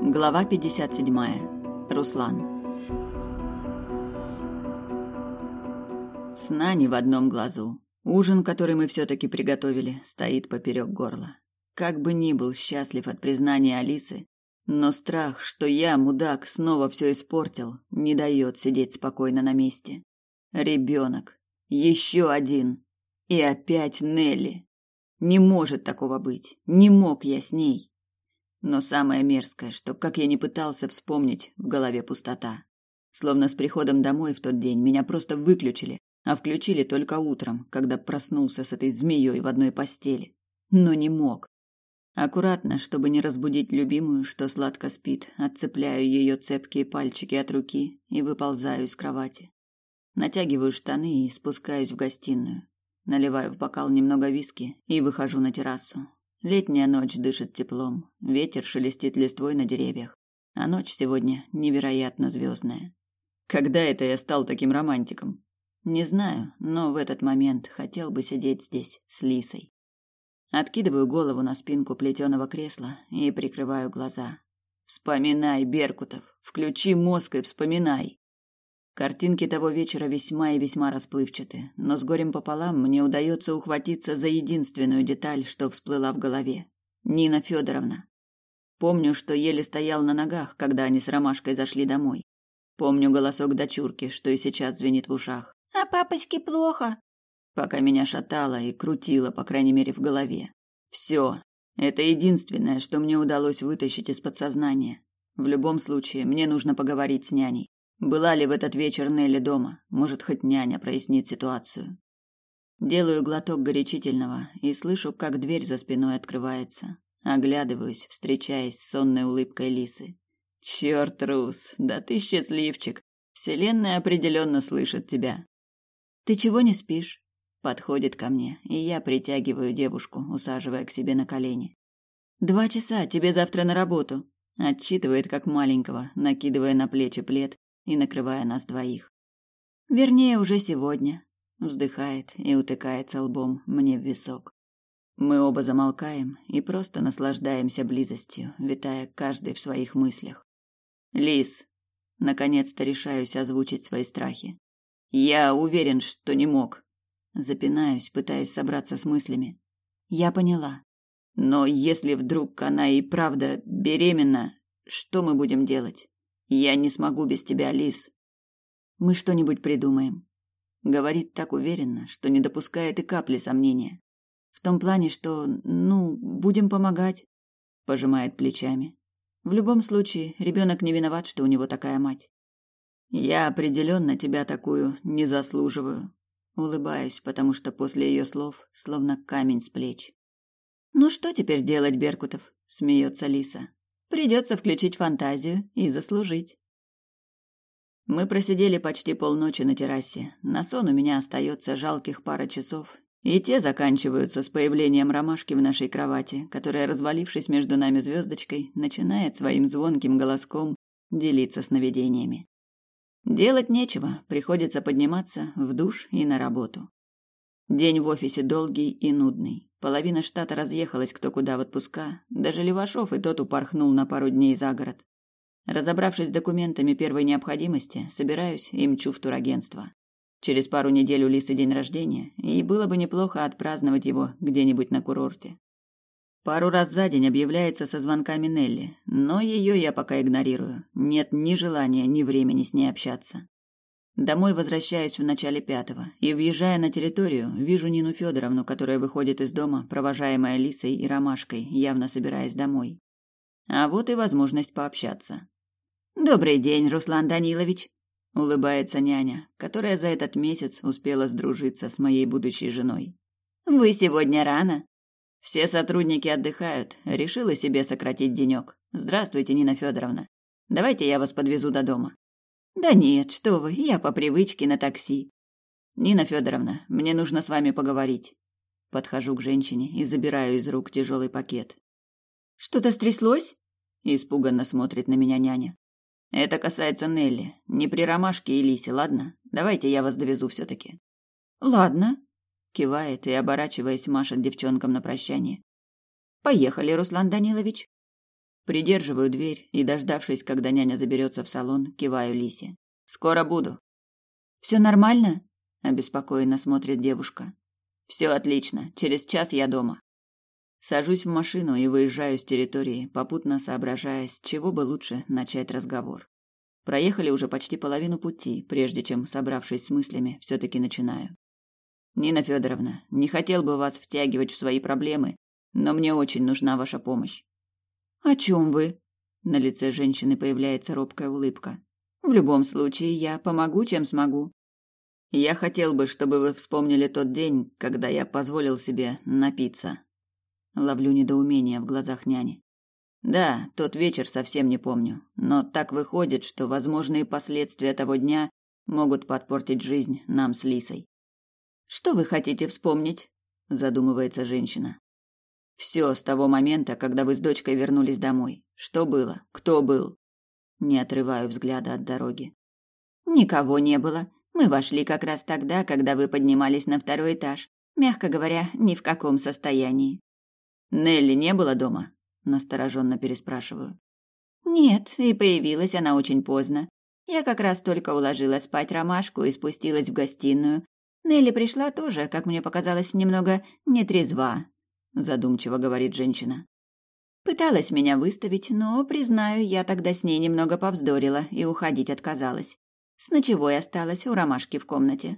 Глава 57. Руслан. Сна ни в одном глазу. Ужин, который мы все-таки приготовили, стоит поперек горла. Как бы ни был счастлив от признания Алисы, но страх, что я, мудак, снова все испортил, не дает сидеть спокойно на месте. Ребенок. Еще один. И опять Нелли. Не может такого быть. Не мог я с ней. Но самое мерзкое, что, как я ни пытался вспомнить, в голове пустота. Словно с приходом домой в тот день меня просто выключили, а включили только утром, когда проснулся с этой змеей в одной постели. Но не мог. Аккуратно, чтобы не разбудить любимую, что сладко спит, отцепляю ее цепкие пальчики от руки и выползаю из кровати. Натягиваю штаны и спускаюсь в гостиную. Наливаю в бокал немного виски и выхожу на террасу. Летняя ночь дышит теплом, ветер шелестит листвой на деревьях, а ночь сегодня невероятно звездная. Когда это я стал таким романтиком? Не знаю, но в этот момент хотел бы сидеть здесь с Лисой. Откидываю голову на спинку плетеного кресла и прикрываю глаза. Вспоминай, Беркутов, включи мозг и вспоминай. Картинки того вечера весьма и весьма расплывчаты, но с горем пополам мне удается ухватиться за единственную деталь, что всплыла в голове. Нина Федоровна. Помню, что еле стоял на ногах, когда они с Ромашкой зашли домой. Помню голосок дочурки, что и сейчас звенит в ушах. «А папочке плохо?» Пока меня шатало и крутило, по крайней мере, в голове. Все. Это единственное, что мне удалось вытащить из подсознания. В любом случае, мне нужно поговорить с няней. Была ли в этот вечер Нелли дома? Может, хоть няня прояснит ситуацию. Делаю глоток горячительного и слышу, как дверь за спиной открывается. Оглядываюсь, встречаясь с сонной улыбкой Лисы. Черт, Рус, да ты счастливчик. Вселенная определенно слышит тебя. Ты чего не спишь? Подходит ко мне, и я притягиваю девушку, усаживая к себе на колени. 2 часа, тебе завтра на работу. Отчитывает как маленького, накидывая на плечи плед и накрывая нас двоих. Вернее, уже сегодня. Вздыхает и утыкается лбом мне в висок. Мы оба замолкаем и просто наслаждаемся близостью, витая каждый в своих мыслях. Лис, наконец-то решаюсь озвучить свои страхи. Я уверен, что не мог. Запинаюсь, пытаясь собраться с мыслями. Я поняла. Но если вдруг она и правда беременна, что мы будем делать? Я не смогу без тебя, Лис. Мы что-нибудь придумаем. Говорит так уверенно, что не допускает и капли сомнения. В том плане, что, будем помогать. Пожимает плечами. В любом случае, ребенок не виноват, что у него такая мать. Я определенно тебя такую не заслуживаю. Улыбаюсь, потому что после ее слов словно камень с плеч. Ну что теперь делать, Беркутов? Смеется Лиса. Придется включить фантазию и заслужить. Мы просидели почти полночи на террасе. На сон у меня остается жалких пара часов, и те заканчиваются с появлением Ромашки в нашей кровати, которая, развалившись между нами звездочкой, начинает своим звонким голоском делиться сновидениями. Делать нечего, приходится подниматься в душ и на работу. День в офисе долгий и нудный. Половина штата разъехалась кто куда в отпуска, даже Левашов и тот упорхнул на пару дней за город. Разобравшись с документами первой необходимости, собираюсь и мчу в турагентство. Через пару недель у Лисы день рождения, и было бы неплохо отпраздновать его где-нибудь на курорте. Пару раз за день объявляется со звонками Нелли, но ее я пока игнорирую. Нет ни желания, ни времени с ней общаться. Домой возвращаюсь в начале 5-го, и, въезжая на территорию, вижу Нину Федоровну, которая выходит из дома, провожаемая Лисой и Ромашкой, явно собираясь домой. А вот и возможность пообщаться. «Добрый день, Руслан Данилович!» – улыбается няня, которая за этот месяц успела сдружиться с моей будущей женой. «Вы сегодня рано?» «Все сотрудники отдыхают, решила себе сократить денек. Здравствуйте, Нина Федоровна. Давайте я вас подвезу до дома». «Да нет, что вы, я по привычке на такси». «Нина Федоровна, мне нужно с вами поговорить». Подхожу к женщине и забираю из рук тяжелый пакет. «Что-то стряслось?» – испуганно смотрит на меня няня. «Это касается Нелли. Не при Ромашке и Лисе, ладно? Давайте я вас довезу все-таки». «Ладно», – кивает и, оборачиваясь, машет девчонкам на прощание. «Поехали, Руслан Данилович». Придерживаю дверь и, дождавшись, когда няня заберется в салон, киваю Лисе. «Скоро буду». «Все нормально?» – обеспокоенно смотрит девушка. «Все отлично. Через час я дома». Сажусь в машину и выезжаю с территории, попутно соображая, с чего бы лучше начать разговор. Проехали уже почти половину пути, прежде чем, собравшись с мыслями, все-таки начинаю. «Нина Федоровна, не хотел бы вас втягивать в свои проблемы, но мне очень нужна ваша помощь». «О чем вы?» На лице женщины появляется робкая улыбка. «В любом случае, я помогу, чем смогу». «Я хотел бы, чтобы вы вспомнили тот день, когда я позволил себе напиться». Ловлю недоумение в глазах няни. Да, тот вечер совсем не помню, но так выходит, что возможные последствия того дня могут подпортить жизнь нам с Лисой. «Что вы хотите вспомнить?» – задумывается женщина. «Все с того момента, когда вы с дочкой вернулись домой. Что было? Кто был?» Не отрываю взгляда от дороги. «Никого не было. Мы вошли как раз тогда, когда вы поднимались на второй этаж. Мягко говоря, ни в каком состоянии». «Нелли не было дома?» – настороженно переспрашиваю. «Нет, и появилась она очень поздно. Я как раз только уложила спать Ромашку и спустилась в гостиную. Нелли пришла тоже, как мне показалось, немного нетрезва», – задумчиво говорит женщина. «Пыталась меня выставить, но, признаю, я тогда с ней немного повздорила и уходить отказалась. С ночевой осталась у Ромашки в комнате».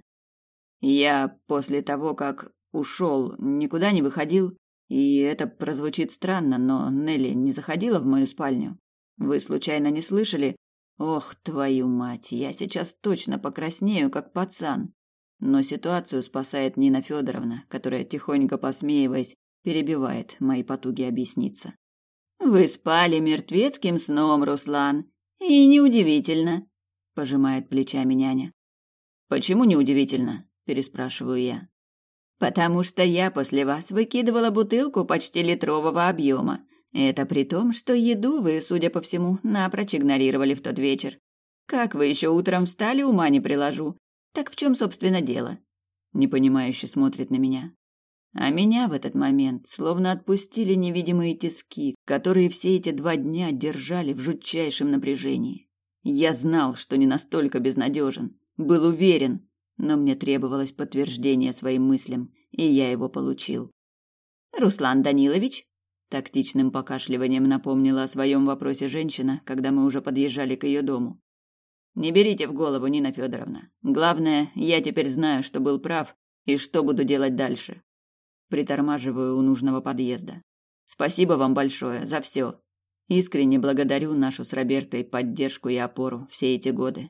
«Я после того, как ушел, никуда не выходил, и это прозвучит странно, но Нелли не заходила в мою спальню. Вы случайно не слышали? Ох, твою мать, я сейчас точно покраснею, как пацан». Но ситуацию спасает Нина Федоровна, которая, тихонько посмеиваясь, перебивает мои потуги объясниться. «Вы спали мертвецким сном, Руслан, и неудивительно», – пожимает плечами няня. «Почему неудивительно?» – переспрашиваю я. «Потому что я после вас выкидывала бутылку почти литрового объема. Это при том, что еду вы, судя по всему, напрочь игнорировали в тот вечер. Как вы еще утром встали, ума не приложу. Так в чем, собственно, дело?» Непонимающе смотрит на меня. А меня в этот момент словно отпустили невидимые тиски, которые все эти 2 дня держали в жутчайшем напряжении. Я знал, что не настолько безнадежен, был уверен, но мне требовалось подтверждение своим мыслям, и я его получил. «Руслан Данилович?» – тактичным покашливанием напомнила о своем вопросе женщина, когда мы уже подъезжали к ее дому. «Не берите в голову, Нина Федоровна. Главное, я теперь знаю, что был прав и что буду делать дальше». Притормаживаю у нужного подъезда. «Спасибо вам большое за все. Искренне благодарю нашу с Робертой поддержку и опору все эти годы».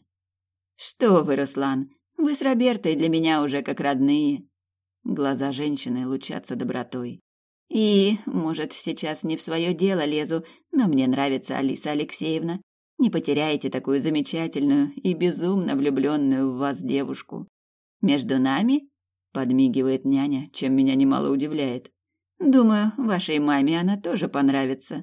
«Что вы, Руслан, вы с Робертой для меня уже как родные». Глаза женщины лучатся добротой. «И, может, сейчас не в свое дело лезу, но мне нравится Алиса Алексеевна. Не потеряйте такую замечательную и безумно влюбленную в вас девушку. Между нами?» – подмигивает няня, чем меня немало удивляет. «Думаю, вашей маме она тоже понравится».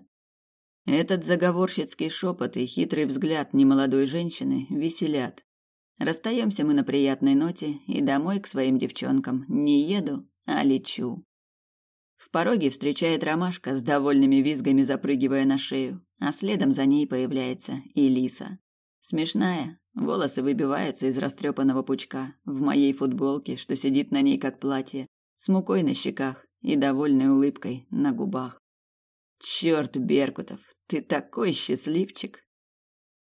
Этот заговорщицкий шепот и хитрый взгляд немолодой женщины веселят. Расстаемся мы на приятной ноте, и домой к своим девчонкам не еду, а лечу. В пороге встречает Ромашка с довольными визгами, запрыгивая на шею, а следом за ней появляется и Лиса. Смешная, волосы выбиваются из растрепанного пучка, в моей футболке, что сидит на ней как платье, с мукой на щеках и довольной улыбкой на губах. «Черт, Беркутов, ты такой счастливчик!»